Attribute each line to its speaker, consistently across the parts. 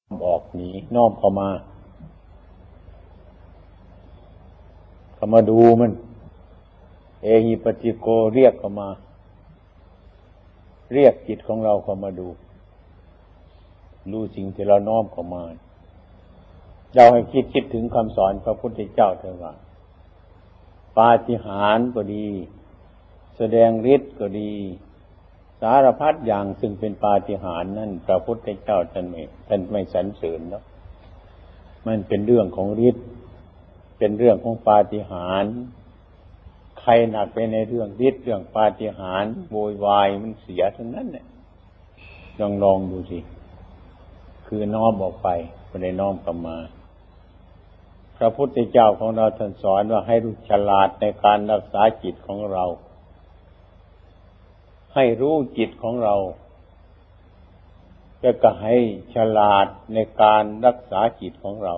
Speaker 1: ออกหนีน้อมเข้ามาดูมันเอหิปัสสิโกเรียกเข้ามาเรียกจิตของเราเข้ามาดูสิ่งที่เราน้อมเข้ามาเราให้คิดถึงคำสอนพระพุทธเจ้าเถิดว่าปาฏิหาริย์ก็ดีแสดงฤทธิ์ก็ดีสารพัดอย่างซึ่งเป็นปาฏิหาริย์นั่นพระพุทธเจ้าท่านไม่สรรเสริญเนาะมันเป็นเรื่องของฤทธิ์เป็นเรื่องของปาฏิหาริย์ใครหนักไปในเรื่องฤทธิ์เรื่องปาฏิหาริย์โวยวายมันเสียทั้งนั้นเนี่ยลองดูสิคือน้อมออกไปไม่ได้น้อมกลับมาพระพุทธเจ้าของเราท่านสอนว่าให้รู้ฉลาดในการรักษาจิตของเราให้รู้จิตของเราแล้วก็ให้ฉลาดในการรักษาจิตของเรา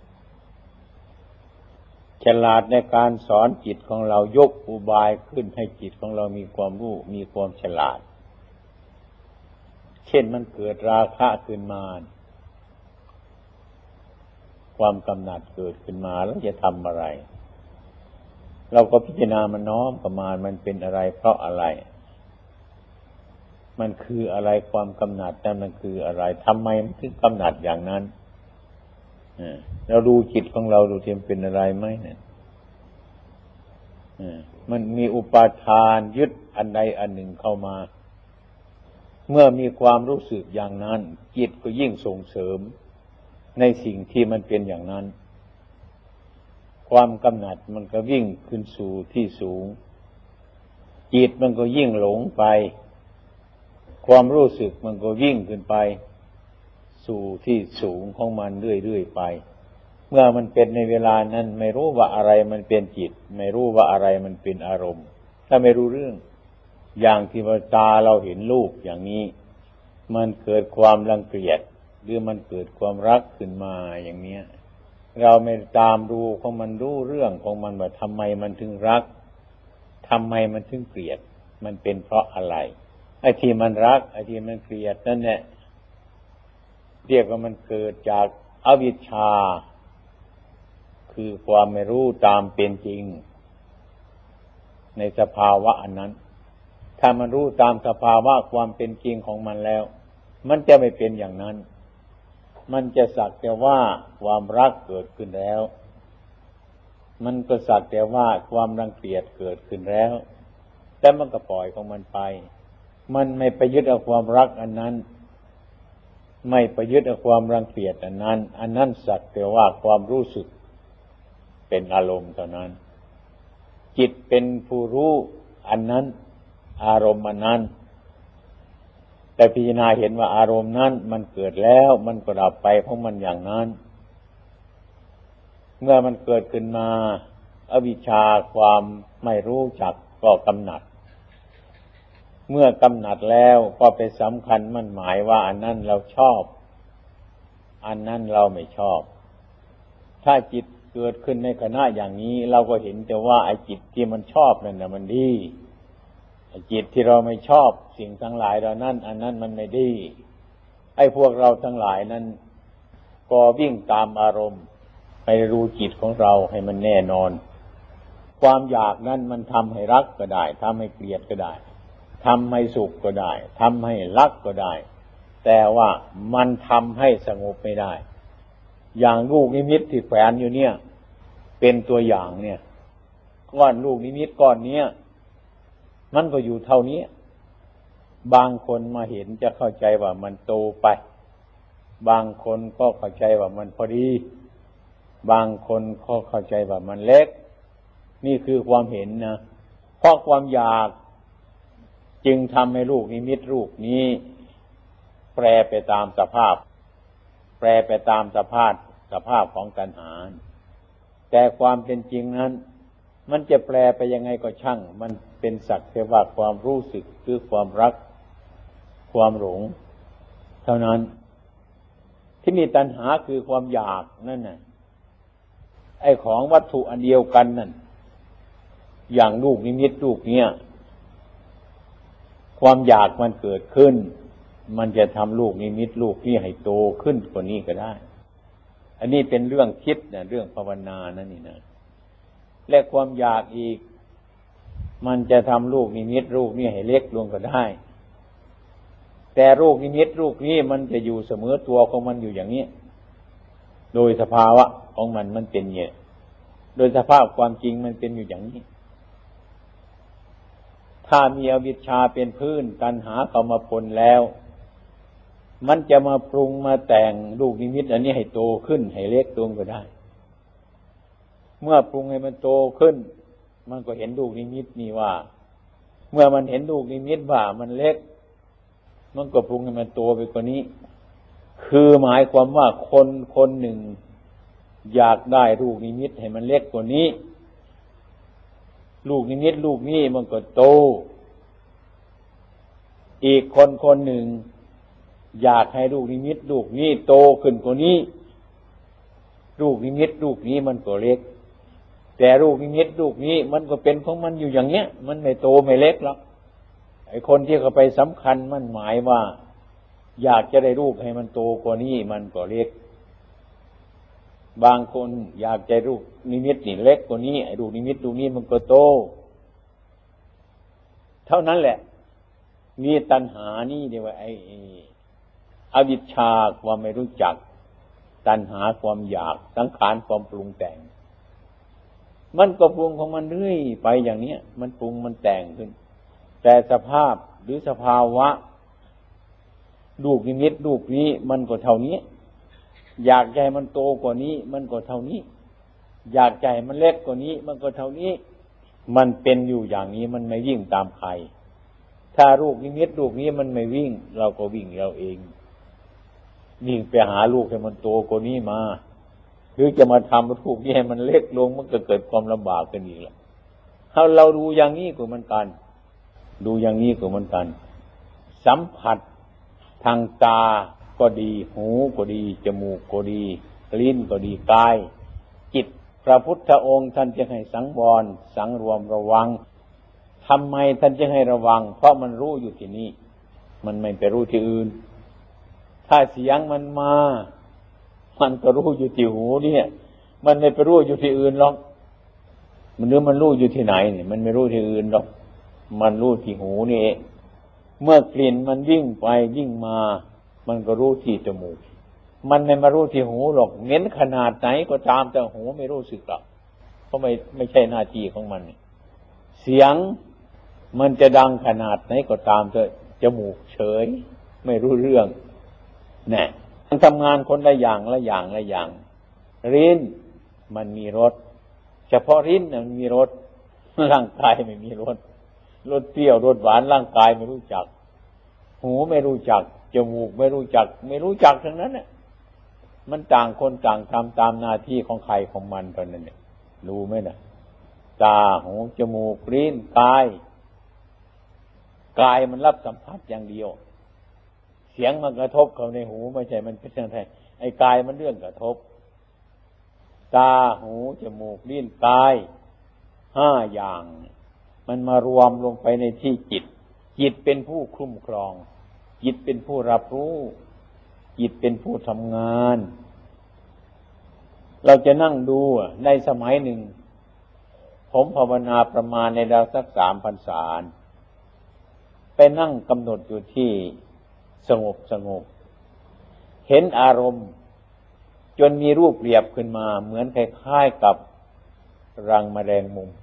Speaker 1: ฉลาดในการสอนจิตของเรายกอุบายขึ้นให้จิตของเรามีความรู้มีความฉลาดเช่นมันเกิดราคะขึ้นมาความกำหนัดเกิดขึ้นมาแล้วจะทำอะไรเราก็พิจารณามันน้อมประมาณมันเป็นอะไรเพราะอะไรมันคืออะไรความกำหนัดนั้นมันคืออะไรทำไมมันถึงกำหนัดอย่างนั้นเราดูจิตของเราดูที่มันเป็นอะไรไหมเนี่ยมันมีอุปาทานยึดอันใดอันหนึ่งเข้ามาเมื่อมีความรู้สึกอย่างนั้นจิตก็ยิ่งส่งเสริมในสิ่งที่มันเป็นอย่างนั้นความกำหนัดมันก็วิ่งขึ้นสู่ที่สูงจิตมันก็ยิ่งหลงไปความรู้สึกมันก็วิ่งขึ้นไปสู่ที่สูงของมันเรื่อยๆไปเมื่อมันเป็นในเวลานั้นไม่รู้ว่าอะไรมันเป็นจิตไม่รู้ว่าอะไรมันเป็นอารมณ์ถ้าไม่รู้เรื่องอย่างที่ว่าตาเราเห็นรูปอย่างนี้มันเกิดความรังเกียจหรือมันเกิดความรักขึ้นมาอย่างเนี้ยเราไม่ตามดูของมันรู้เรื่องของมันว่าทำไมมันถึงรักทำไมมันถึงเกลียดมันเป็นเพราะอะไรไอ้ที่มันรักไอ้ที่มันเกลียดนั่นแหละเรียกว่ามันเกิดจากอวิชชาคือความไม่รู้ตามเป็นจริงในสภาวะอันนั้นถ้ามันรู้ตามสภาวะความเป็นจริงของมันแล้วมันจะไม่เป็นอย่างนั้นมันจะสักแต่ว่าความรักเกิดขึ้นแล้วมันก็สักแต่ว่าความรังเกียจเกิดขึ้นแล้วแต่มันก็ปล่อยของมันไปมันไม่ไปยึดเอาความรักอันนั้นไม่ไปยึดเอาความรังเกียจอันนั้นสักแต่ว่าความรู้สึกเป็นอารมณ์เท่านั้นจิตเป็นผู้รู้อันนั้นอารมณ์อันนั้นแต่พิจารณาเห็นว่าอารมณ์นั้นมันเกิดแล้วมันก็ดับไปเพราะมันอย่างนั้นเมื่อมันเกิดขึ้นมาอวิชชาความไม่รู้จักก็กำหนัดเมื่อกำหนัดแล้วก็ไปสำคัญมั่นหมายว่าอันนั้นเราชอบอันนั้นเราไม่ชอบถ้าจิตเกิดขึ้นในขณะอย่างนี้เราก็เห็นแต่ว่าไอ้จิตที่มันชอบนั่นน่ะมันดีไอ้จิตที่เราไม่ชอบสิ่งทั้งหลายเหล่านั้นอันนั้นมันไม่ดีไอ้พวกเราทั้งหลายนั้นก็วิ่งตามอารมณ์ไปรู้จิตของเราให้มันแน่นอนความอยากนั้นมันทำให้รักก็ได้ทำให้เกลียดก็ได้ทำให้สุขก็ได้ทำให้รักก็ได้แต่ว่ามันทำให้สงบไม่ได้อย่างลูกนิมิตที่แขวนอยู่เนี่ยเป็นตัวอย่างเนี่ยก้อนลูกนิมิตก้อนเนี้ยมันก็อยู่เท่านี้บางคนมาเห็นจะเข้าใจว่ามันโตไปบางคนก็เข้าใจว่ามันพอดีบางคนก็เข้าใจว่ามันเล็กนี่คือความเห็นนะเพราะความอยากจึงทำให้ลูกนิมิตรูปนี้แปรไปตามสภาพของตัณหาแต่ความเป็นจริงนั้นมันจะแปลไปยังไงก็ช่างมันเป็นสักแต่ว่าความรู้สึกคือความรักความหลงเท่านั้นที่มีตัณหาคือความอยากนั่นน่ะไอ้ของวัตถุอันเดียวกันนั่นอย่างลูกนิมิตลูกเนี้ยความอยากมันเกิดขึ้นมันจะทำลูกนิมิตลูกนี้ให้โตขึ้นกว่านี้ก็ได้อันนี้เป็นเรื่องคิดนะเรื่องภาวนานั่นนี่นะและความอยากอีกมันจะทำลูกนิมิตลูกนี้ให้เล็กลงก็ได้แต่ลูกนิมิตลูกนี้มันจะอยู่เสมอตัวของมันอยู่อย่างนี้โดยสภาวะของมันเป็นอย่างนี้โดยสภาพความจริงมันเป็นอยู่อย่างนี้ถ้ามีอวิชชาเป็นพื้นตัณหาเข้ามาปนแล้วมันจะมาปรุงมาแต่งลูกนิมิตอันนี้ให้โตขึ้นให้เล็กลงก็ได้เมื่อปรุงให้มันโตขึ้นมันก็เห็นลูกนิมิตนี่ว่าเมื่อมันเห็นลูกนิมิตว่ามันเล็กมันก็ปรุงให้มันโตไปกว่านี้คือหมายความว่าคนคนหนึ่งอยากได้ลูกนิมิตให้มันเล็กกว่านี้ลูกนิมิตลูกนี้มันก็โตอีกคนคนหนึ่งอยากให้ลูกนิมิตลูกนี้โตขึ้นกว่านี้ลูกนิมิตลูกนี้มันก็เล็กแต่ลูกนิมิตลูกนี้มันก็เป็นของมันอยู่อย่างเนี้ยมันไม่โตไม่เล็กหรอกไอ้คนที่เขาไปสำคัญมันหมายว่าอยากจะได้ลูกให้มันโตกว่านี้มันก็เล็กบางคนอยากจะลูกนิมิตนี่เล็กกว่านี้ไอ้ลูกนิมิตลูกนี้มันก็โตเท่านั้นแหละมีตัณหานี่เดียวว่าไอ้อวิชชาความไม่รู้จักตัณหาความอยากสังขารความปรุงแต่งมันก็ปรุงของมันเรื่อยไปอย่างนี้มันปรุงมันแต่งขึ้นแต่สภาพหรือสภาวะลูกนิมิตลูกนี้มันก็เท่านี้อยากให้มันโตกว่านี้มันก็เท่านี้อยากให้มันเล็กกว่านี้มันก็เท่านี้มันเป็นอยู่อย่างนี้มันไม่วิ่งตามใครถ้าลูกนิมิตลูกนี้มันไม่วิ่งเราก็วิ่งเราเองวิ่งไปหาลูกให้มันโตกว่านี้มาหรือจะมาทำลูกนี้ให้มันเล็กลงมันก็เกิดความลำบากกันอีกแล้วถ้าเราดูอย่างนี้ก็เหมือนกันดูอย่างนี้ก็เหมือนกันสัมผัสทางตาก็ดีหูก็ดีจมูกก็ดีลิ้นก็ดีกายจิตพระพุทธองค์ท่านจึงให้สังวรสังรวมระวังทำไมท่านจึงให้ระวังเพราะมันรู้อยู่ที่นี่มันไม่ไปรู้ที่อื่นถ้าเสียงมันมามันก็รู้อยู่ที่หูเนี่ยมันไม่ไปรู้อยู่ที่อื่นหรอกมันรู้อยู่ที่ไหนเนี่ยมันไม่รู้ที่อื่นหรอกมันรู้ที่หูนี่เองเมื่อกลิ่นมันวิ่งไปวิ่งมามันก็รู้ที่จมูกมันไม่มารู้ที่หูหรอกเหม็นขนาดไหนก็ตามแต่หูไม่รู้สึกหรอกเพราะไม่ใช่หน้าที่ของมันเสียงมันจะดังขนาดไหนก็ตามแต่จมูกเฉยไม่รู้เรื่องแน่มันทำงานคนละอย่างละอย่างละอย่างลิ้นมันมีรสเฉพาะลิ้นมันมีรสร่างกายไม่มีรสรสเปรี้ยวรสหวานร่างกายไม่รู้จักหูไม่รู้จักจมูกไม่รู้จักทั้งนั้นน่ะมันต่างคนต่างทำตามหน้าที่ของใครของมันเท่านั้นเนี่ยรู้ไหมน่ะตาหูจมูกลิ้นกายมันรับสัมผัสอย่างเดียวเสียงมันกระทบเข้าในหูไม่ใช่มันเป็นอย่างไรไอ้กายมันเรื่องกระทบตาหูจมูกลิ้นกาย5อย่างมันมารวมลงไปในที่จิตเป็นผู้คุ้มครองจิตเป็นผู้รับรู้จิตเป็นผู้ทำงานเราจะนั่งดูในสมัยหนึ่งผมภาวนาประมาณในราวสัก3 พรรษาไปนั่งกำหนดอยู่ที่สงบเห็นอารมณ์จนมีรูปเปรียบขึ้นมาเหมือนคล้ายๆกับรังแมลงมุม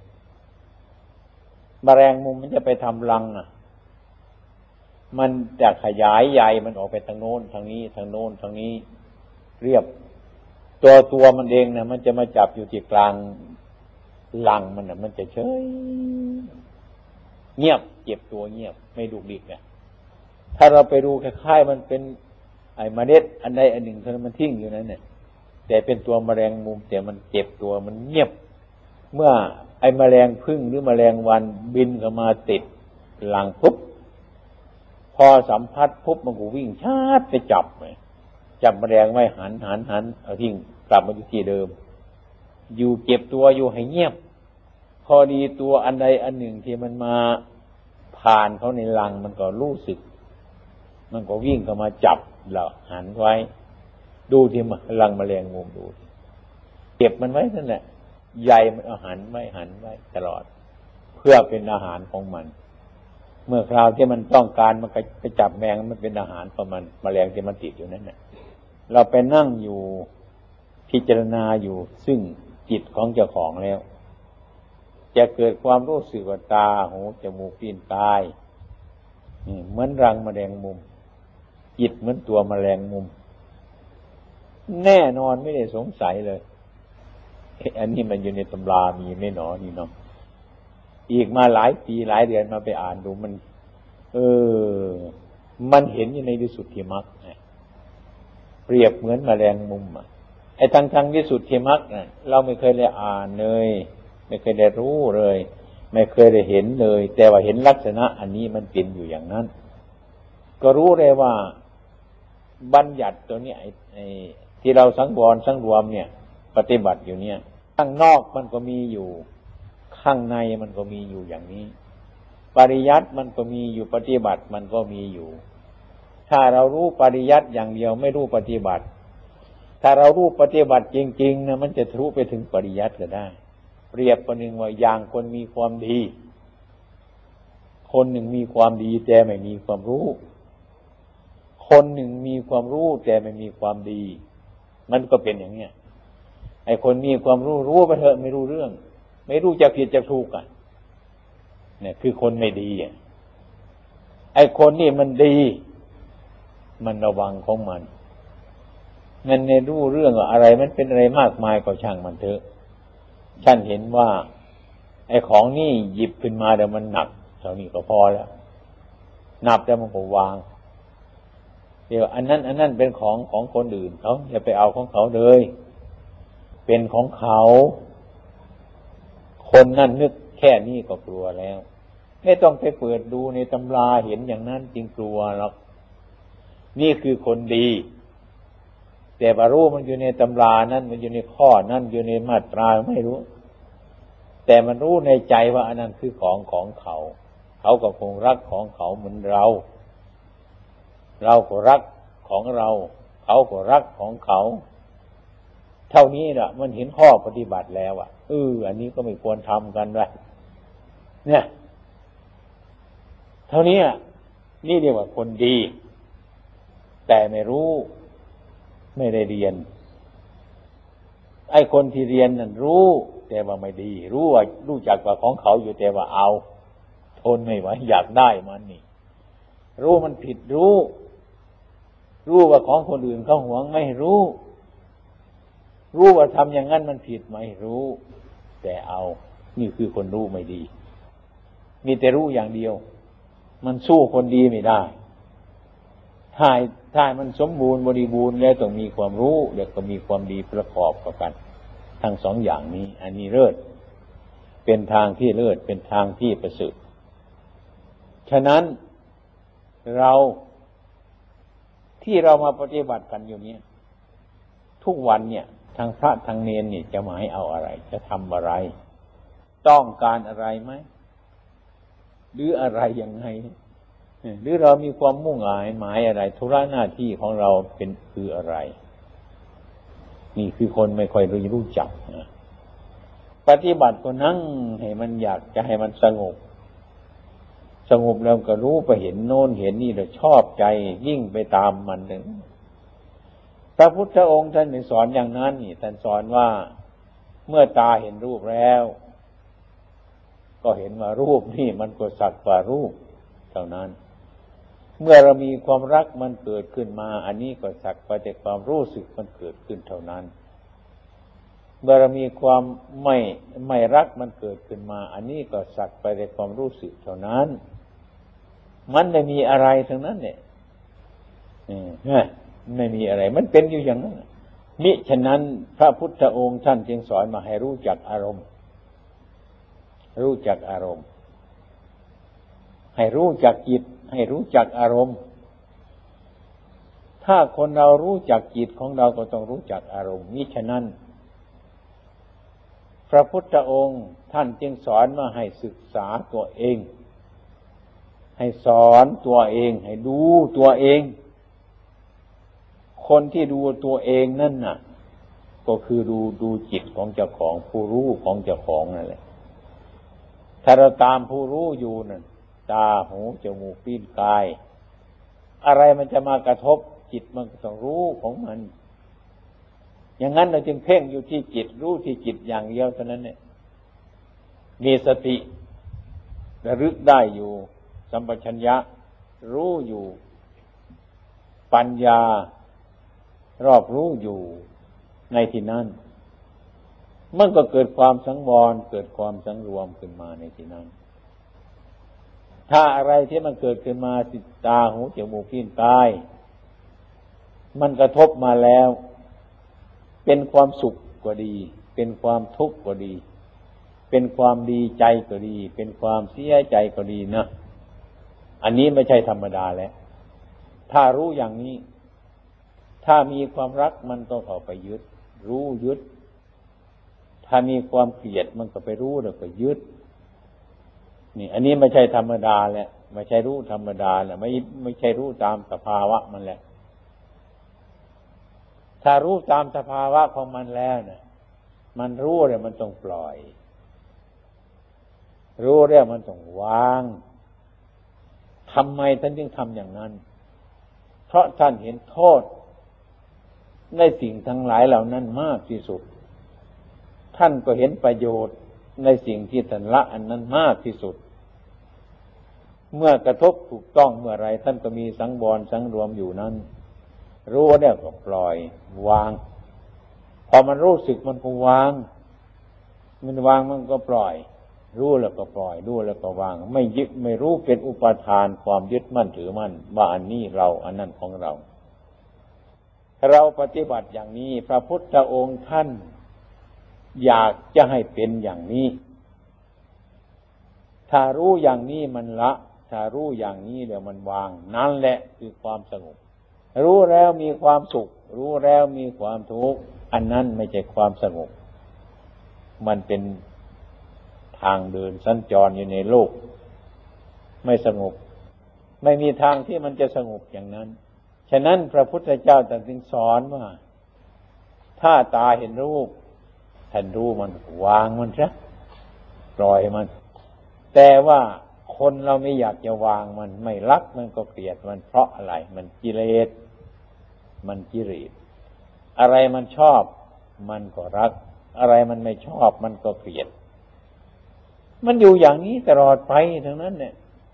Speaker 1: มันจะไปทำรังมันจะขยายใยมันออกไปทางโน้นทางนี้ทางโน้นทางนี้เรียบตัวมันเองนะมันจะมาจับอยู่ที่กลางรังมันนะมันจะเฉยเงียบเก็บตัวเงียบไม่ดุกดิกเนี่ยถ้าเราไปดูคล้ายๆมันเป็นไอ้เมล็ดอันใดอันหนึ่งเท่านั้นมันทิ้งอยู่นั้นเนี่ยแต่เป็นตัวแมลงมุมแต่มันเก็บตัวมันเงียบเมื่อไอ้แมลงผึ้งหรือแมลงวันบินเข้ามาติดรังปุ๊บพอสัมผัสปุ๊บมันก็วิ่งชาร์จไปจับแมลงไว้หันเอาทิ้งกลับมาที่เดิมอยู่เก็บตัวอยู่ให้เงียบพอดีตัวอันใดอันหนึ่งที่มันมาผ่านเขาในรังมันก็รู้สึกมันก็วิ่งเข้ามาจับเราหันไว้ดูที่รังแมลงมุมดูเก็บมันไว้นั่นแหละใยมันเอาหันไว้ตลอดเพื่อเป็นอาหารของมันเมื่อคราวที่มันต้องการมันก็ไปจับแมงมันเป็นอาหารของมันแมลงที่มันติดอยู่นั่นน่ะเราไปนั่งอยู่พิจารณาอยู่ซึ่งจิตของเจ้าของแล้วจะเกิดความรู้สึกว่าตาหูจมูกลิ้นกายเหมือนรังแมลงมุมจิตเหมือนตัวแมลงมุมแน่นอนไม่ได้สงสัยเลยอันนี้มันอยู่ในตำรามีไม่หนอนี่เนาะอีกมาหลายปีหลายเดือนมาไปอ่านดูมันมันเห็นอยู่ในวิสุทธิมรรคเปรียบเหมือนแมลงมุมไอ้ทางวิสุทธิมรรคเราไม่เคยได้อ่านเลยไม่เคยได้รู้เลยไม่เคยได้เห็นเลยแต่ว่าเห็นลักษณะอันนี้มันเป็นอยู่อย่างนั้นก็รู้เลยว่าบัญญัติตัวนี้ไอ้ที่เราสังวรสังรวมเนี่ยปฏิบัติอยู่เนี่ยข้างนอกมันก็มีอยู่ข้างในมันก็มีอยู่อย่างนี้ปริยัติมันก็มีอยู่ปฏิบัติมันก็มีอยู่ถ้าเรารู้ปริยัติอย่างเดียวไม่รู้ปฏิบัติถ้าเรารู้ปฏิบัติจริงๆนะมันจะทะลุไปถึงปริยัติก็ได้เปรียบประหนึ่งว่าอย่างคนมีความดีคนหนึ่งมีความดีแต่ไม่มีความรู้คนหนึ่งมีความรู้แต่ไม่มีความดีมันก็เป็นอย่างเนี้ยไอ้คนมีความรู้ไปเถอะไม่รู้เรื่องไม่รู้จะผิดจะถูกเนี่ยคือคนไม่ดีไอ้คนนี่มันดีมันระวังของมันในรู้เรื่องอะไรมันเป็นอะไรมากมายก็ช่างมันเถอะฉันเห็นว่าไอ้ของนี่หยิบขึ้นมาเดี๋ยวมันหนักเท่านี้ก็พอแล้วนับแล้วมันก็วางเดี๋ยวอันนั้นเป็นของคนอื่นเขาอย่าไปเอาของเขาเลยเป็นของเขาคนนั่นนึกแค่นี้ก็กลัวแล้วไม่ต้องไปเปิดดูในตำราเห็นอย่างนั้นจริงกลัวหรอกนี่คือคนดีแต่ว่ารู้มันอยู่ในตำรานั้นมันอยู่ในข้อนั้นอยู่ในมาตราไม่รู้แต่มันรู้ในใจว่าอันนั้นคือของเขาเขาก็คงรักของเขาเหมือนเราก็รักของเราเขาก็รักของเขาเท่านี้แหละมันเห็นข้อปฏิบัติแล้วอันนี้ก็ไม่ควรทำกันด้วยเนี่ยเท่านี้นี่เรียกว่าคนดีแต่ไม่รู้ไม่ได้เรียนไอ้คนที่เรียนนั่นรู้แต่ว่าไม่ดีรู้จักว่าของเขาอยู่แต่ว่าเอาทนไม่ไหวอยากได้มันนี่รู้มันผิดรู้ว่าของคนอื่นเขาหวงไม่รู้ว่าทำอย่างนั้นมันผิดไม่รู้แต่เอานี่คือคนรู้ไม่ดีมีแต่รู้อย่างเดียวมันสู้คนดีไม่ได้ถ้ามันสมบูรณ์บริบูรณ์แล้วต้องมีความรู้แล้วก็มีความดีประกอบกันทั้งสองอย่างนี้อันนี้เลิศเป็นทางที่เลิศเป็นทางที่ประเสริฐฉะนั้นเราที่เรามาปฏิบัติกันอยู่นี้ทุกวันเนี่ยทางพระทางเนรนี่จะหมายเอาอะไรจะทำอะไรต้องการอะไรไหมหรืออะไรยังไงหรือเรามีความมุ่งหมายอะไรธุระหน้าที่ของเราเป็นคืออะไรนี่คือคนไม่ค่อยรู้จักนะปฏิบัติก็นั่งให้มันอยากจะให้มันสงบแล้วก็รู้ไปเห็นโน้นเห็นนี่แล้วชอบใจยิ่งไปตามมันหนึ่งพระพุทธองค์ท่านสอนอย่างนั้นนี่ท่านสอนว่าเมื่อตาเห็นรูปแล้วก็เห็นว่ารูปนี่มันก็สักว่ารูปเท่านั้นเมื่อเรามีความรักมันเกิดขึ้นมาอันนี้ก็สักแต่ความรู้สึกมันเกิดขึ้นเท่านั้นเมื่อเรามีความไม่รักมันเกิดขึ้นมาอันนี้ก็สักแต่ความรู้สึกเท่านั้นมันไม่มีอะไรทั้งนั้นเนี่ยไม่มีอะไรมันเป็นอยู่อย่างนั้นมิฉะนั้นพระพุทธองค์ท่านจึงสอนมาให้รู้จักอารมณ์ให้รู้จักจิตให้รู้จักอารมณ์ถ้าคนเรารู้จักจิตของเราก็ต้องรู้จักอารมณ์มิฉะนั้นพระพุทธองค์ท่านจึงสอนมาให้ศึกษาตัวเองให้สอนตัวเองให้ดูตัวเองคนที่ดูตัวเองนั่นน่ะก็คือดูจิตของเจ้าของผู้รู้ของเจ้าของนั่นแหละถ้าเราตามผู้รู้อยู่นั่นตาหูจมูกลิ้นกายอะไรมันจะมากระทบจิตมันก็ต้องรู้ของมันอย่างนั้นเราจึงเพ่งอยู่ที่จิตรู้ที่จิตอย่างเดียวเท่านั้นเนี่ยมีสติระลึกได้อยู่สัมปชัญญะรู้อยู่ปัญญารอบรู้อยู่ในที่นั้นมันก็เกิดความสังวรเกิดความสังรวมขึ้นมาในที่นั้นถ้าอะไรที่มันเกิดขึ้นมาสิตาหูจมูกลิ้นกายมันกระทบมาแล้วเป็นความสุขก็ดีเป็นความทุกข์ก็ดีเป็นความดีใจก็ดีเป็นความเสียใจก็ดีนะอันนี้ไม่ใช่ธรรมดาแล้วถ้ารู้อย่างนี้ถ้ามีความรักมันก็เข้าไปยึดรู้ยึดถ้ามีความเกลียดมันก็ไปรู้แล้วก็ยึดนี่อันนี้ไม่ใช่ธรรมดาแล้วไม่ใช่รู้ธรรมดาแล้วไม่ใช่รู้ตามสภาวะมันแหละถ้ารู้ตามสภาวะของมันแล้วเนี่ยมันรู้แล้วมันต้องปล่อยรู้แล้วมันต้องวางทำไมท่านจึงทำอย่างนั้นเพราะท่านเห็นโทษในสิ่งทั้งหลายเหล่านั้นมากที่สุดท่านก็เห็นประโยชน์ในสิ่งที่ท่านละอันนั้นมากที่สุดเมื่อกระทบถูกต้องเมื่อไรท่านก็มีสังวรสังรวมอยู่นั้นรู้แล้วก็ปล่อยวางพอมันรู้สึกมันก็วางมันวางมันก็ปล่อยรู้แล้วก็ปล่อยรู้แล้วก็วางไม่ยึดไม่รู้เป็นอุปทานความยึดมั่นถือมั่นว่าอันนี้เราอันนั้นของเราเราปฏิบัติอย่างนี้พระพุทธองค์ท่านอยากจะให้เป็นอย่างนี้ถ้ารู้อย่างนี้มันละถ้ารู้อย่างนี้เดี๋ยวมันวางนั่นแหละคือความสงบรู้แล้วมีความสุขรู้แล้วมีความทุกข์อันนั้นไม่ใช่ความสงบมันเป็นทางเดินสัญจรอยู่ในโลกไม่สงบไม่มีทางที่มันจะสงบอย่างนั้นฉะนั้นพระพุทธเจ้าตรัสสอนว่าถ้าตาเห็นรูปท่านรู้มันวางมันซะปล่อยมันแต่ว่าคนเราไม่อยากจะวางมันไม่รักมันก็เกลียดมันเพราะอะไรมันกิเลสมันกิเลสอะไรมันชอบมันก็รักอะไรมันไม่ชอบมันก็เกลียดมันอยู่อย่างนี้ตลอดไปทั้งนั้นเนี่ย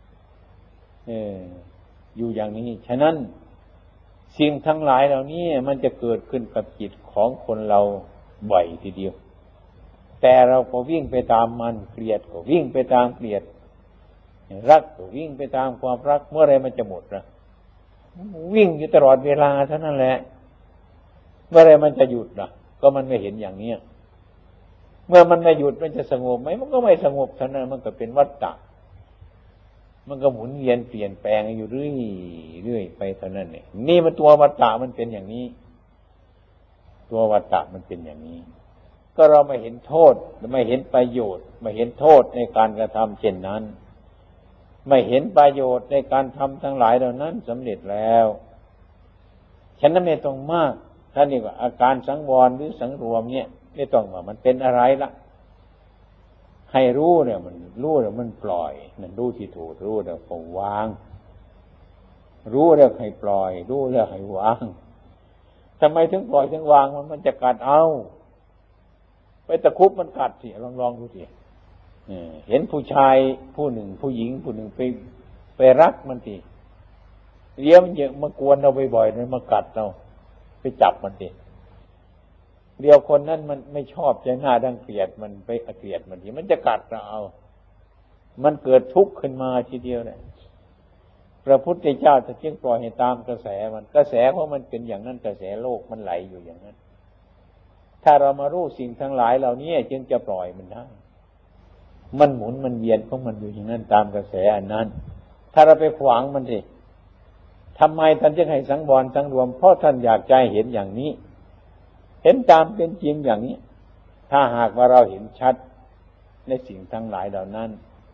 Speaker 1: อยู่อย่างนี้ฉะนั้นสิ่งทั้งหลายเหล่านี้มันจะเกิดขึ้นกับจิตของคนเราบ่อยทีเดียวแต่เราก็วิ่งไปตามมันเกลียดก็วิ่งไปตามเกลียดรักก็วิ่งไปตามความรักเมื่อไรมันจะหมดล่ะวิ่งอยู่ตลอดเวลาเท่านั้นแหละเมื่อไรมันจะหยุดล่ะก็มันไม่เห็นอย่างนี้เมื่อมันไม่หยุดมันจะสงบไหมมันก็ไม่สงบเท่านั้นมันก็เป็นวัฏฏะมันก็หมุนเวียนเปลี่ยนแปลงอยู่เรื่อยไปเท่านั้นเนี่ยนี่มันตัววัฏฏะมันเป็นอย่างนี้ตัววัฏฏะมันเป็นอย่างนี้ก็เราไม่เห็นโทษไม่เห็นประโยชน์ไม่เห็นโทษในการกระทำเช่นนั้นไม่เห็นประโยชน์ในการทำทั้งหลายเหล่านั้นสำเร็จแล้วฉะนั้นไม่ต้องมากท่านนี่ว่าอาการสังวรหรือสังรวมเนี่ยไม่ต้องว่ามันเป็นอะไรละให้รู้เนี่ยมันรู้แล้วมันปล่อยนั่นรู้ที่ถูกรู้แล้วก็วางรู้แล้วให้ปล่อยรู้แล้วให้วางทำไมถึงปล่อยถึงวางมันจะกัดเอาไปตะคุบมันกัดสิลองดูสิเห็นผู้ชายผู้หนึ่งผู้หญิงผู้หนึ่งไปรักมันสิเลี้ยงมันเยอะมากวนเราบ่อยๆมันมากัดเราไปจับมันสิเดียวคนนั้นมันไม่ชอบใจหน้าดังเกลียดมันไปเกลียดมันทีมันจะกัดเราเอามันเกิดทุกข์ขึ้นมาทีเดียวเนี่ยพระพุทธเจ้าจะจึงปล่อยให้ตามกระแสมันกระแสเพราะมันเป็นอย่างนั้นกระแสโลกมันไหลอยู่อย่างนั้นถ้าเรามารู้สิ่งทั้งหลายเหล่านี้จึงจะปล่อยมันได้มันหมุนมันเวียนของมันอยู่อย่างนั้นตามกระแสอันนั้นถ้าเราไปขวางมันสิทำไมท่านจึงให้สังวรสังรวมเพราะท่านอยากใจเห็นอย่างนี้เห็นตามเป็นจริงอย่างนี้ถ้าหากว่าเราเห็นชัดในสิ่งทั้งหลายเหล่านั้น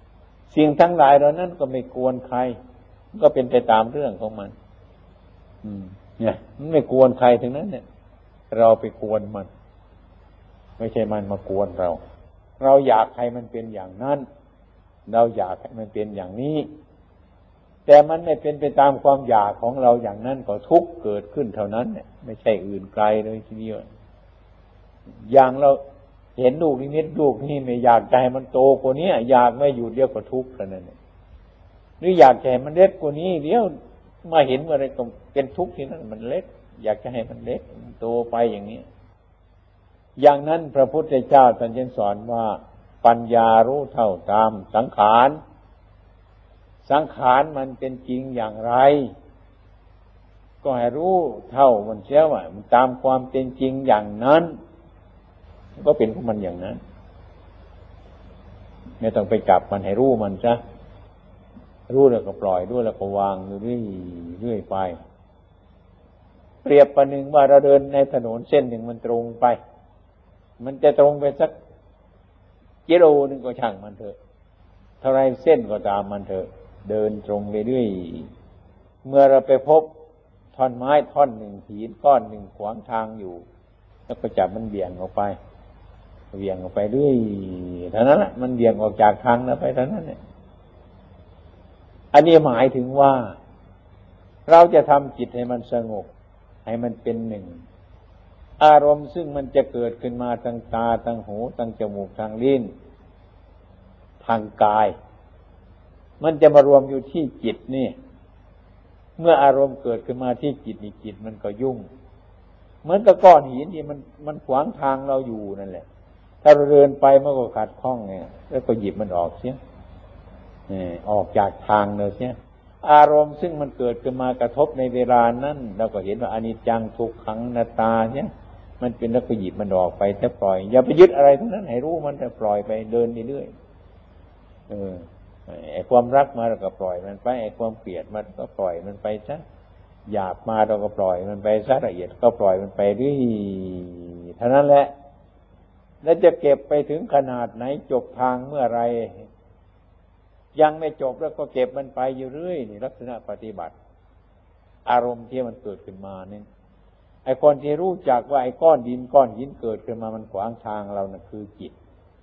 Speaker 1: สิ่งทั้งหลายเหล่านั้นก็ไม่กวนใครก็เป็นไปตามเรื่องของมันเนี่ยมันไม่กวนใครทั้งนั้นเนี่ยเราไปกวนมันไม่ใช่มันมากวนเราเราอยากให้มันเป็นอย่างนั้นเราอยากให้มันเป็นอย่างนี้แต่มันไม่เป็นไปตามความอยากของเราอย่างนั้นก็ทุกข์เกิดขึ้นเท่านั้นเนี่ยไม่ใช่อื่นไกลเลยทีเดียวอย่างเราเห็นลูกนิดลูกนี่ไม่อยากจะให้มันโตกว่านี้อยากไม่อยู่เดียวก็ทุกข์เท่านั้นเนี่ยหรืออยากจะให้มันเล็กกว่านี้เดี๋ยวมาเห็นอะไรก็เป็นทุกข์ที่นั่นมันเล็กอยากจะให้มันเล็กมันโตไปอย่างนี้อย่างนั้นพระพุทธเจ้าท่านจึงสอนว่าปัญญารู้เท่าตามสังขารสังขารมันเป็นจริงอย่างไรก็ให้รู้เท่ามันเสียว่ามันตามความเป็นจริงอย่างนั้นก็เป็นของมันอย่างนั้นไม่ต้องไปจับมันให้รู้มันซะรู้แล้วก็ปล่อยรู้แล้วก็วางเรื่อยไปเปรียบประหนึ่งว่าเราเดินในถนนเส้นหนึ่งมันตรงไปมันจะตรงไปสักกิโลนึงก็ช่างมันเถอะเท่าไรเส้นก็ตามมันเถอะเดินตรงไปเรื่อยเมื่อเราไปพบท่อนไม้ท่อนหนึ่งหินก้อนหนึ่งขวางทางอยู่แล้วก็จับมันเบี่ยงออกไปเบี่ยงออกไปเรื่อยเท่านั้นแหละมันเบี่ยงออกจากทางแล้วไปเท่านั้นเนี่ยอันนี้หมายถึงว่าเราจะทำจิตให้มันสงบให้มันเป็นหนึ่งอารมณ์ซึ่งมันจะเกิดขึ้นมาทางตาทางหูทางจมูกทางลิ้นทางกายมันจะมารวมอยู่ที่จิตนี่เมื่ออารมณ์เกิดขึ้นมาที่จิตนี่จิตมันก็ยุ่งเหมือนกับก้อนหินที่มันขวางทางเราอยู่นั่นแหละถ้าเราเดินไปมันก็ขัดข้องเนี่ยแล้วก็หยิบมันออกเสียออกจากทางเลยเสียอารมณ์ซึ่งมันเกิดขึ้นมากระทบในเวลานั้นเราก็เห็นว่าอนิจจังทุกขังอนัตตาเนี่ยมันเป็นแล้วก็หยิบมันออกไปแต่ปล่อยอย่าไปยึดอะไรทั้งนั้นให้รู้มันแต่ปล่อยไปเดินเรื่อยไอ้ความรักมาเราก็ปล่อยมันไปไอ้ความเกลียดมันก็ปล่อยมันไปซะหยาบมาเราก็ปล่อยมันไปซะละเอียดก็ปล่อยมันไปเรื่อยเท่านั้นแหละแล้วจะเก็บไปถึงขนาดไหนจบทางเมื่อไรยังไม่จบแล้วก็เก็บมันไปอยู่เรื่อยนี่ลักษณะปฏิบัติอารมณ์ที่มันเกิดขึ้นมาเนี่ยไอ้คนที่รู้จักว่าไอ้ก้อนดินก้อนหินเกิดขึ้นมามันขวางทางเรานะคือจิต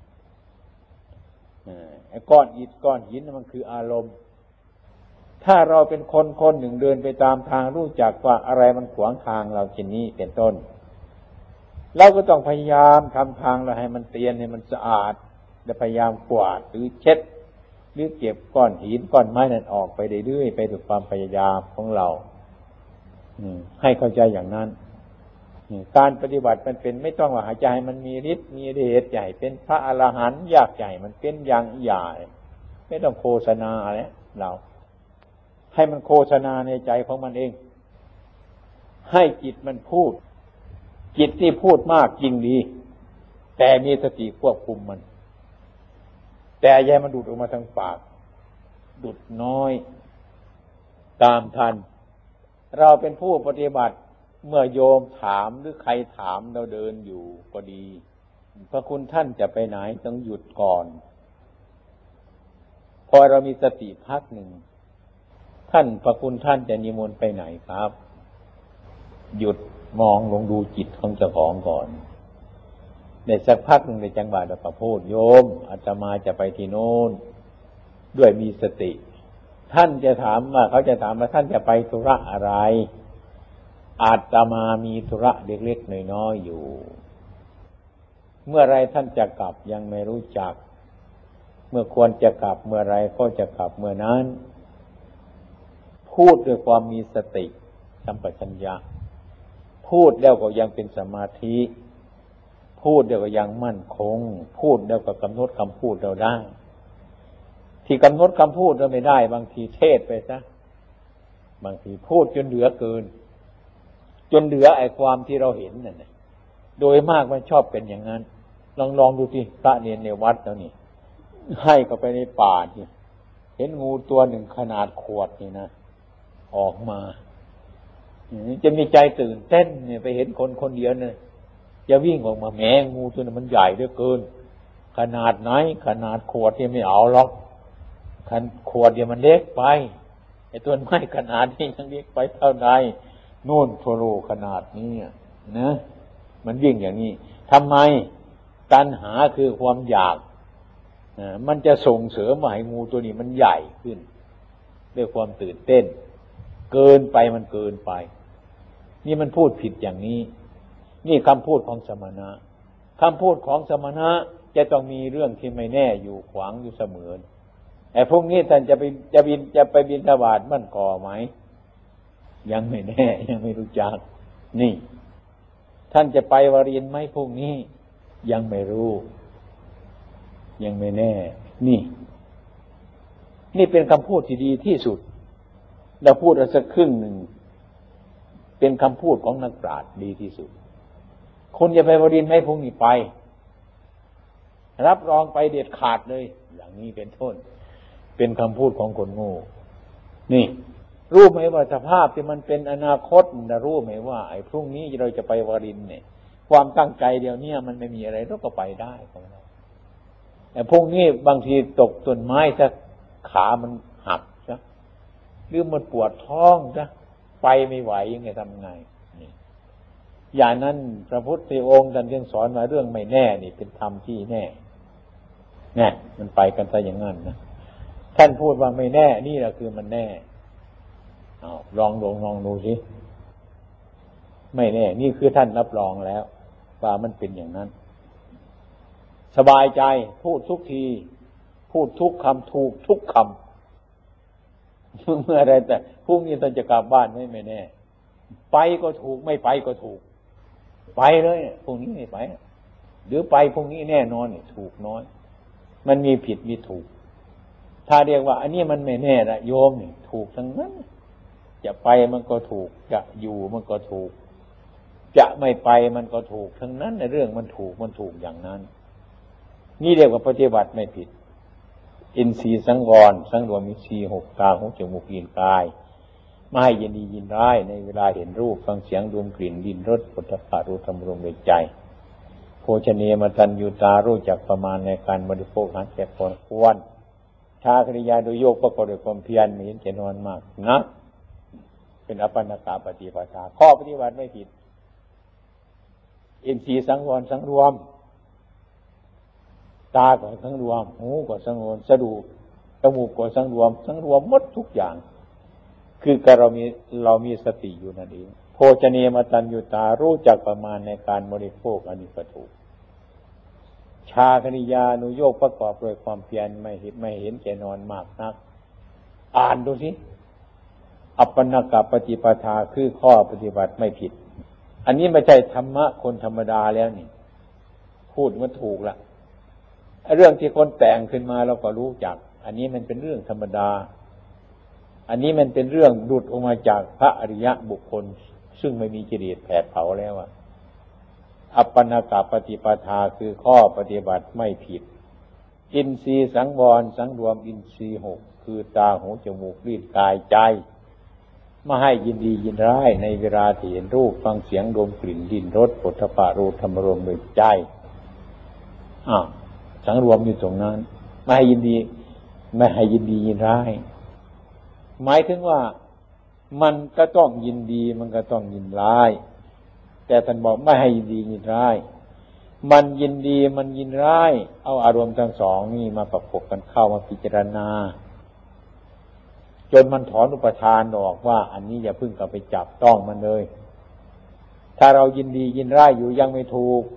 Speaker 1: ไอ้ก้อนอิฐก้อนหินมันคืออารมณ์ถ้าเราเป็นคนหนึ่งเดินไปตามทางรู้จักว่าอะไรมันขวางทางเราเช่นนี้เป็นต้นเราก็ต้องพยายามทำทางเราให้มันเตียนให้มันสะอาดและพยายามกวาดหรือเช็ดหรือเก็บก้อนหินก้อนไม้นั้นออกไปเรื่อยๆไปด้วยความพยายามของเราให้เข้าใจอย่างนั้นการปฏิบัติมันเป็นไม่ต้องว่าหายใจมันมีฤทธิ์มีเดชใหญ่เป็นพระอรหันต์ยากใหญ่มันเป็นอย่างใหญ่ไม่ต้องโฆษณาอะไรเราให้มันโฆษณาในใจของมันเองให้จิตมันพูดจิตที่พูดมากจริงดีแต่มีสติควบคุมมันแต่อย่ามันดูดออกมาทางปากดูดน้อยตามทันเราเป็นผู้ปฏิบัติเมื่อโยมถามหรือใครถามเราเดินอยู่ก็ดีพระคุณท่านจะไปไหนต้องหยุดก่อนพอเรามีสติพักหนึ่งท่านพระคุณท่านจะนิมนต์ไปไหนครับหยุดมองลงดูจิตของเจ้าของก่อนในสักพักหนึ่งในจังหวะเราก็พูดโยมอาตมาจะไปที่โน้นด้วยมีสติท่านจะถามว่าเขาจะถามว่าท่านจะไปธุระอะไรอาตมามีธุระเล็กๆน้อยๆอยู่เมื่อไรท่านจะกลับยังไม่รู้จักเมื่อควรจะกลับเมื่อไรก็จะกลับเมื่อนั้นพูดด้วยความมีสติสัมปชัญญะพูดแล้วก็ยังเป็นสมาธิพูดแล้วก็ยังมั่นคงพูดแล้วก็กำหนดคำพูดเราได้ที่กำหนดคำพูดเราไม่ได้บางทีเทศไปซะบางทีพูดจนเหลือเกินจนเหลือไอ้ความที่เราเห็นนั่นแหละโดยมากมันชอบเป็นอย่างนั้นลองดูที่พระเนรในวัดแล้วนี่ให้เข้าไปในป่าที่เห็นงูตัวหนึ่งขนาดขวดนี่นะออกมาจะมีใจตื่นเต้นเนี่ยไปเห็นคนคนเดียวเนี่ยจะวิ่งออกมาแหมงูตัวนั้นมันใหญ่เหลือเกินขนาดไหนขนาดขวดที่ไม่เอาหรอกคันขวดเดียวมันเล็กไปไอ้ต้นไม้ขนาดนี้ยังเล็กไปเท่าใดโน่นโทโลขนาดนี้นะมันยิ่งอย่างนี้ทำไมตัณหาคือความอยากมันจะส่งเสริมให้งูตัวนี้มันใหญ่ขึ้นด้วยความตื่นเต้นเกินไปมันเกินไปนี่มันพูดผิดอย่างนี้นี่คำพูดของสมณะคำพูดของสมณะจะต้องมีเรื่องที่ไม่แน่อยู่ขวางอยู่เสมอไอ้พวกนี้ท่านจะไปบิณฑบาตมั่นก่อไหมยังไม่แน่ยังไม่รู้จักนี่ท่านจะไปวารินไหมพวกนี้ยังไม่รู้ยังไม่แน่นี่เป็นคำพูดที่ดีที่สุดเราพูดเอาสักครึ่งหนึ่งเป็นคำพูดของนักปราชญ์ดีที่สุดคุณจะไปวารินไหมพวกนี้ไปรับรองไปเด็ดขาดเลยอย่างนี้เป็นต้นเป็นคำพูดของคนโง่นี่รู้ไหมว่าสภาพที่มันเป็นอนาคตนะรู้ไหมว่าไอ้พรุ่งนี้เราจะไปวารินเนี่ยความตั้งใจเดียวนี้มันไม่มีอะไรเราก็ไปได้ของเราแต่พรุ่งนี้บางทีตกต้นไม้สักขามันหักซะหรือมันปวดท้องซะไปไม่ไหวยังไงทำไงนี่อย่างนั้นพระพุทธองค์ท่านจึงสอนมาเรื่องไม่แน่นี่เป็นธรรมที่แน่มันไปกันซะอย่างนั้นนะท่านพูดว่าไม่แน่นี่แหละคือมันแน่ลองดูสิไม่แน่นี่คือท่านรับรองแล้วว่ามันเป็นอย่างนั้นสบายใจพูดทุกทีพูดทุกคำถูกทุกคำเมื่อไรแต่พรุ่งนี้ท่านจะกลับบ้านไม่แน่ไปก็ถูกไม่ไปก็ถูกไปเลยพรุ่งนี้ไม่ไปหรือไปพรุ่งนี้แน่นอนถูกน้อยมันมีผิดมีถูกถ้าเรียกว่าอันนี้มันไม่แน่ละโยมนี่ถูกทั้งนั้นจะไปมันก็ถูกจะอยู่มันก็ถูกจะไม่ไปมันก็ถูกทั้งนั้นในเรื่องมันถูกอย่างนั้นนี่เรียกว่าปฏิบัติไม่ผิดอินทรีย์สังวรสังรวมอินทรีย์6ตาหูจมูกลิ้นกายไม่ให้ยินดียินร้ายในเวลาเห็นรูปฟังเสียงดมกลิ่นลิ้มรสโผฏฐัพพะรู้ธรรมรวมในใจโภชเนมตัญญูตารู้จักประมาณในการบริโภคอาหารแก่พอควรชาคริยาโดยโยกประกอบด้วยความเพียรไม่เห็นแก่นอนมากนะเป็นอปันนกปฏิปทาข้อปฏิบัติไม่ผิดอินทรีย์สังวรสังรวมตาก็สังรวมหูก็สังรวมสะดุจมูกก็สังรวมหมดทุกอย่างคือเรามีสติอยู่นั่นเองโภชเนมตัญญูตารู้จักประมาณในการบริโภคอันนี้ก็ถูกชาคณิยานุโยกประกอบด้วยความเพียรไม่เห็นแก่นอนมากนักอ่านดูสิอัปปนกปฏิปทาคือข้อปฏิบัติไม่ผิดอันนี้ไม่ใช่ธรรมะคนธรรมดาแล้วนี่พูดมันถูกละเรื่องที่คนแต่งขึ้นมาเราก็รู้จักอันนี้มันเป็นเรื่องธรรมดาอันนี้มันเป็นเรื่องหลุดออกมาจากพระอริยะบุคคลซึ่งไม่มีกิเลสแผดเผาแล้วอัปปนกปฏิปทาคือข้อปฏิบัติไม่ผิดอินทรีย์สังวรสังรวมอินทรีย์6คือตาหูจมูกลิ้นกายใจไม่ให้ยินดียินร้ายในเวลาที่เห็นรูปฟังเสียงดมกลิ่นลิ้มรสโผฏฐัพพะรู้ธรรมรวมในใจสังรวมอยู่ตรงนั้นไม่ให้ยินดียินร้ายหมายถึงว่ามันก็ต้องยินดีมันก็ต้องยินร้ายแต่ท่านบอกไม่ให้ยินดียินร้ายมันยินดีมันยินร้ายเอาอารมณ์ทั้งสองนี่มาประกบกันเข้ามาพิจารณาจนมันถอนอุปทานออกว่าอันนี้อย่าพึ่งกลับไปจับต้องมันเลยถ้าเรายินดียินร้ายอยู่ยังไม่ถูก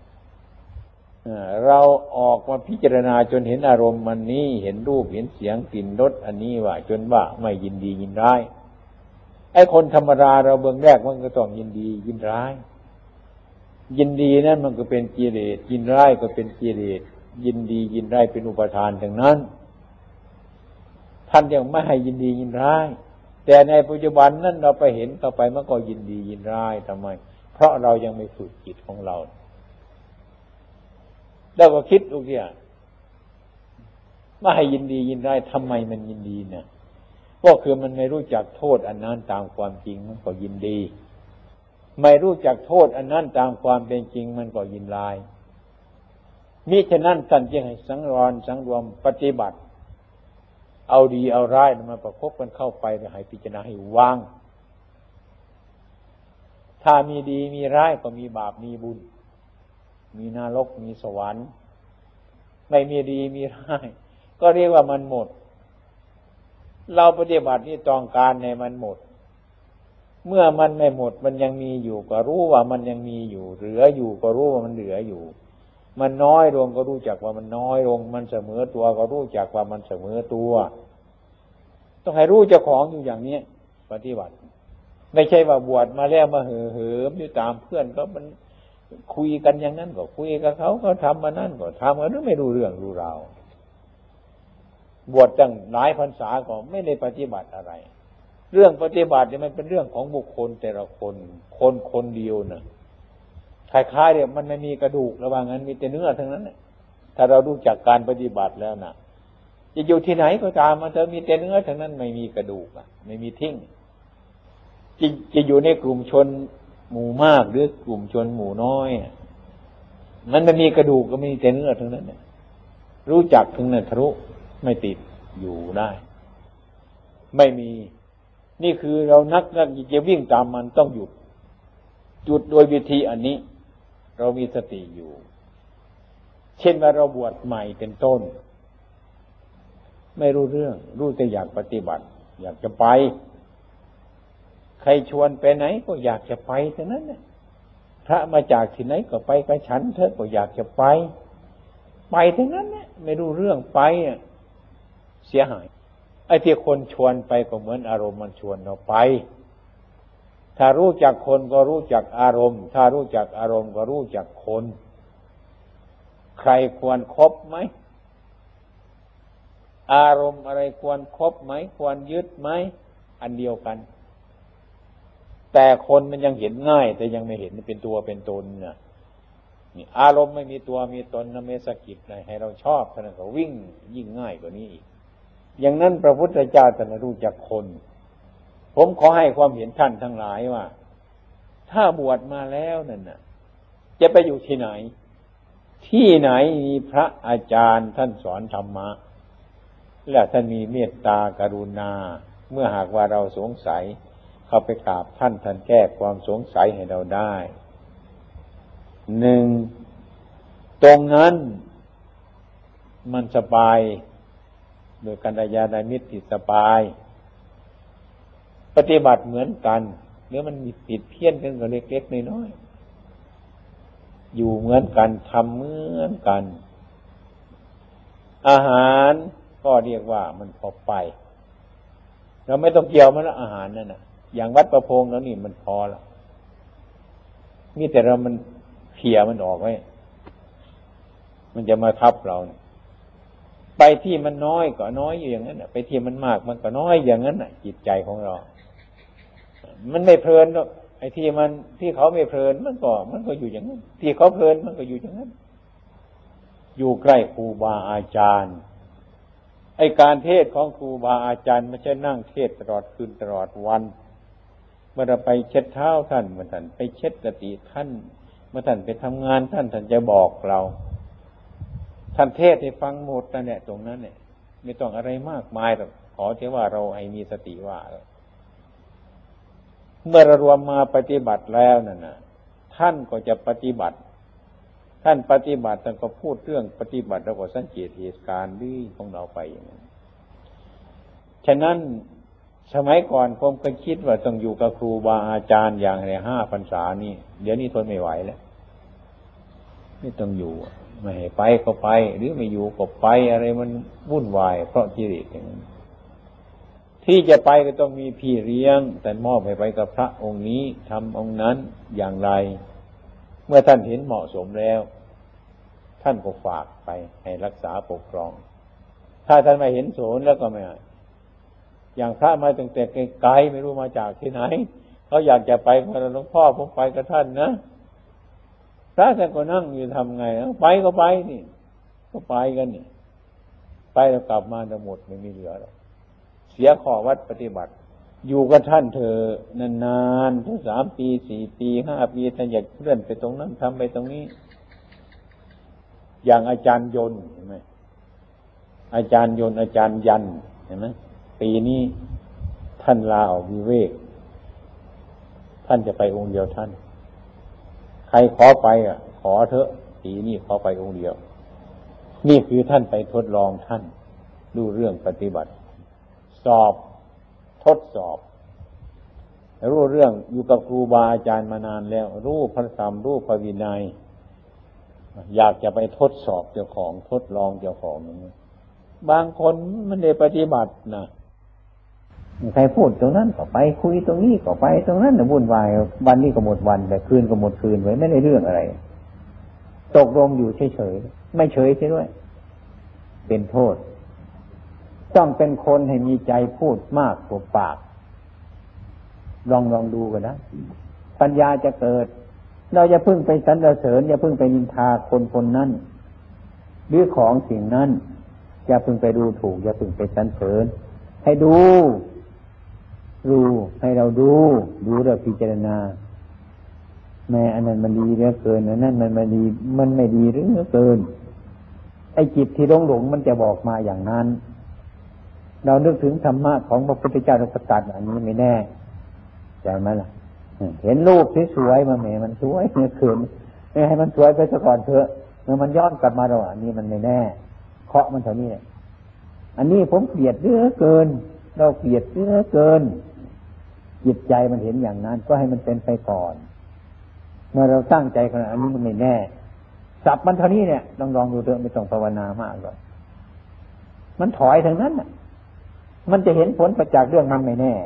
Speaker 1: เราออกมาพิจารณาจนเห็นอารมณ์มันนี้เห็นรูปเห็นเสียงกลิ่นรสอันนี้ว่าจนว่าไม่ยินดียินร้ายไอ้คนธรรมดาเราเบื้องแรกมันก็ต้องยินดียินร้ายยินดีนั่นมันก็เป็นกิเลสยินร้ายก็เป็นกิเลสยินดียินร้ายเป็นอุปทานทั้งนั้นท่านยังไม่ให้ยินดียินร้ายแต่ในปัจจุบันนั้นเราไปเห็นต่อไปมันก็ยินดียินร้ายทำไมเพราะเรายังไม่ฝึกจิตของเราแล้วก็คิดดูสิไม่ให้ยินดียินร้ายทำไมมันยินดีเนี่ยก็คือมันไม่รู้จักโทษอันนั้นตามความจริงมันก็ยินดีไม่รู้จักโทษอันนั้นตามความเป็นจริงมันก็ยินร้ายมิฉะนั้นท่านจึงให้สังวรสังรวมปฏิบัติเอาดีเอาร้ายมาประคบกันเข้าไปให้พิจารณาให้วางถ้ามีดีมีร้ายก็มีบาปมีบุญมีนรกมีสวรรค์ไม่มีดีมีร้ายก็เรียกว่ามันหมดเราปฏิบัตินี่ต้องการในมันหมดเมื่อมันไม่หมดมันยังมีอยู่ก็รู้ว่ามันยังมีอยู่เหลืออยู่ก็รู้ว่ามันเหลืออยู่มันน้อยลงก็รู้จักว่ามันน้อยลงมันเสมอตัวก็รู้จักว่ามันเสมอตัวต้องให้รู้เจ้าของอยู่อย่างนี้ปฏิบัติไม่ใช่ว่าบวชมาแล้วมาเหิมอยู่ตามเพื่อนก็มันคุยกันอย่างนั้นก็คุยกับเขาก็ทำมานั่นก็ทำกันไม่รู้เรื่องรู้ราวบวชตั้งหลายพรรษาก็ไม่ได้ปฏิบัติอะไรเรื่องปฏิบัติเนี่ยมันเป็นเรื่องของบุคคลแต่ละคนคนเดียวนะคล้ายๆเนี่ยมันไม่มีกระดูกระหว่างนั้นมีแต่เนื้อทั้งนั้นนะถ้าเรารู้จักการปฏิบัติแล้วนะจะอยู่ที่ไหนก็ตามมันจะมีแต่เนื้อทั้งนั้นไม่มีกระดูกไม่มีทิ้งจะอยู่ในกลุ่มชนหมู่มากหรือกลุ่มชนหมู่น้อยมันไม่มีกระดูกก็มีแต่เนื้อทั้งนั้นนะรู้จักถึงนั้นทะลุไม่ติดอยู่ได้ไม่มีนี่คือเรานักจะวิ่งตามมันต้องหยุดโดยวิธีอันนี้เรามีสติอยู่เช่นว่าเราบวชใหม่เป็นต้นไม่รู้เรื่องรู้แต่อยากปฏิบัติอยากจะไปใครชวนไปไหนก็อยากจะไปเท่านั้นแหละพระมาจากที่ไหนก็ไปกับฉันเถอะก็อยากจะไปเท่านั้นแหละไม่รู้เรื่องไปเสียหายไอ้ที่คนชวนไปก็เหมือนอารมณ์มันชวนเราไปถ้ารู้จักคนก็รู้จักอารมณ์ถ้ารู้จักอารมณ์ก็รู้จักคนใครควรคบไหมอารมณ์อะไรควรคบไหมควรยึดไหมอันเดียวกันแต่คนมันยังเห็นง่ายแต่ยังไม่เห็นเป็นตัวเป็นตนเนี่ยนี่อารมณ์ไม่มีตัวมีตนนะเมสกิจเลยให้เราชอบท่านก็วิ่งยิ่งง่ายกว่านี้อีกอย่างนั้นพระพุทธเจ้าท่านรู้จักคนผมขอให้ความเห็นท่านทั้งหลายว่าถ้าบวชมาแล้วนั่นน่ะจะไปอยู่ที่ไหนที่ไหนมีพระอาจารย์ท่านสอนธรรมะและท่านมีเมตตากรุณาเมื่อหากว่าเราสงสัยเข้าไปกราบท่านแก้ความสงสัยให้เราได้หนึ่งตรงนั้นมันสบายโดยกัลยาณมิตรที่สบายปฏิบัติเหมือนกันหรือมันมีผิดเพี้ยนกันก็เล็กๆน้อยๆอยู่เหมือนกันทำเหมือนกันอาหารก็เรียกว่ามันพอไปเราไม่ต้องเกี่ยวมันละอาหารนั่นน่ะอย่างวัดประพงแล้วนี่มันพอแล้วมีแต่เรามันเขี่ยมันออกไว้มันจะมาทับเราไปที่มันน้อยก็น้อยอยู่อย่างนั้นไปที่มันมากมันก็น้อยอย่างนั้นจิตใจของเรามันไม่เพลินหรอกไอ้ที่เขาไม่เพลินมันก็อยู่อย่างนั้นที่เขาเพลินมันก็อยู่อย่างนั้นอยู่ใกล้ครูบาอาจารย์ไอ้การเทศของครูบาอาจารย์ไม่ใช่นั่งเทศตลอดคืนตลอดวันเมื่อเราไปเช็ดเท้าท่านเมื่อท่านไปเช็ดกติท่านเมื่อท่านไปทำงานท่านจะบอกเราท่านเทศให้ฟังหมดนั่นแหละตรงนั้นเนี่ยไม่ต้องอะไรมากมายหรอกขอแต่ว่าเราให้มีสติว่าเมื่อเรารวมมาปฏิบัติแล้วนั่นน่ะท่านก็จะปฏิบัติท่านปฏิบัติท่านก็พูดเรื่องปฏิบัติแล้วก็สังเกตเหตุการณ์ด้วยของเราไปอย่างนั้นฉะนั้นสมัยก่อนผมก็คิดว่าต้องอยู่กับครูบาอาจารย์อย่างใน5 พรรษานี่เดี๋ยวนี้ทนไม่ไหวแล้วไม่ต้องอยู่ไม่ให้ไปก็ไปหรือไม่อยู่ก็ไปอะไรมันวุ่นวายเพราะกิเลสอย่างนั้นที่จะไปก็ต้องมีพี่เลี้ยงแต่มอบให้ไปกับพระองค์นี้ทำองค์นั้นอย่างไรเมื่อท่านเห็นเหมาะสมแล้วท่านก็ฝากไปให้รักษาปกครองถ้าท่านไม่เห็นสมแล้วก็ไม่อย่างพระมาตั้งแต่ไกลๆไม่รู้มาจากที่ไหนเขาอยากจะไปกับหลวงพ่อผมไปกับท่านนะพระท่านก็นั่งอยู่ทำไงไปก็ไปนี่ก็ไปกันนี่ไปแล้วกลับมาทั้งหมดไม่มีเหลือแล้วเสียข้อวัดปฏิบัติอยู่กับท่านเธอนานๆทั้ง3 ปี 4 ปี 5 ปีท่านอยากเลื่อนไปตรงนั้นทำไปตรงนี้อย่างอาจารย์ยนต์เห็นไหมอาจารย์ยนต์อาจารย์ยันเห็นไหมปีนี้ท่านลาออกวิเวกท่านจะไปองค์เดียวท่านใครขอไปขอเถอะปีนี้ขอไปองค์เดียวนี่คือท่านไปทดลองท่านดูเรื่องปฏิบัติสอบทดสอบรู้เรื่องอยู่กับครูบาอาจารย์มานานแล้วรู้พระธรรมรู้พระวินัยอยากจะไปทดสอบเจ้าของทดลองเจ้าของบางคนมันได้ปฏิบัตินะใครพูดตรงนั้นก็ไปคุยตรงนี้ก็ไปตรงนั้นน่ะวุ่นวายวันนี้ก็หมดวันแต่คืนก็หมดคืนไว้ไม่ได้เรื่องอะไรตกลงอยู่เฉยๆไม่เฉยใช่ด้วยเป็นโทษต้องเป็นคนให้มีใจพูดมากกว่าปากลองดูกันนะปัญญาจะเกิดเราอย่าพึ่งไปสรรเสริญอย่าพึ่งไปนินทาคนนั้นหรือของสิ่งนั้นอย่าพึ่งไปดูถูกอย่าพึ่งไปสรรเสริญให้ดูให้เราดูแล้วพิจารณาแม้อันนั้นมันดีเหลือเกินอันนั้นมันไม่ดีมันไม่ดีเหลือเกินไอ้จิตที่หลงมันจะบอกมาอย่างนั้นเรานึกถึงธรรมะของพระพุทธเจ้าเราประกาศอันนี้ไม่แน่ใจไหมล่ะเห็นรูปสวยๆมาแหมมันสวยเหลือเกินไม่ให้มันสวยไปซะก่อนเถอะเมื่อมันย้อนกลับมาเราอันนี้มันไม่แน่เคาะมันเท่านี้อันนี้ผมเกลียดเหลือเกินเราเกลียดเหลือเกินจิตใจมันเห็นอย่างนั้นก็ให้มันเป็นไปก่อนเมื่อเราตั้งใจขนาดอันนี้มันไม่แน่สับมันเท่านี้เนี่ยลองดูเถอะไม่ต้องภาวนามากหรอกมันถอยทางนั้นน่ะมันจะเห็นผลประจักษ์เรื่องมันไม่แน่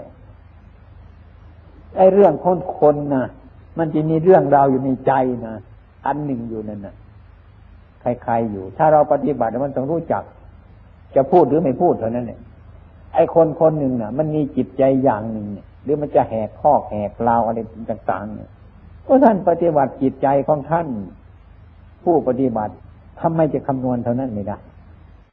Speaker 1: ไอ้เรื่องคนน่ะมันจะมีเรื่องราวอยู่ในใจนะอันหนึ่งอยู่นั่นน่ะใครๆอยู่ถ้าเราปฏิบัติมันต้องรู้จักจะพูดหรือไม่พูดเท่านั้นเนี่ยไอ้คนหนึ่งน่ะมันมีจิตใจอย่างหนึ่งเนี่ยหรือมันจะแหกข้อแหกราวอะไรต่างๆเนี่ยก็ท่านปฏิบัติจิตใจของท่านผู้ปฏิบัติทำไมจะคำนวณเท่านั้นไม่ได้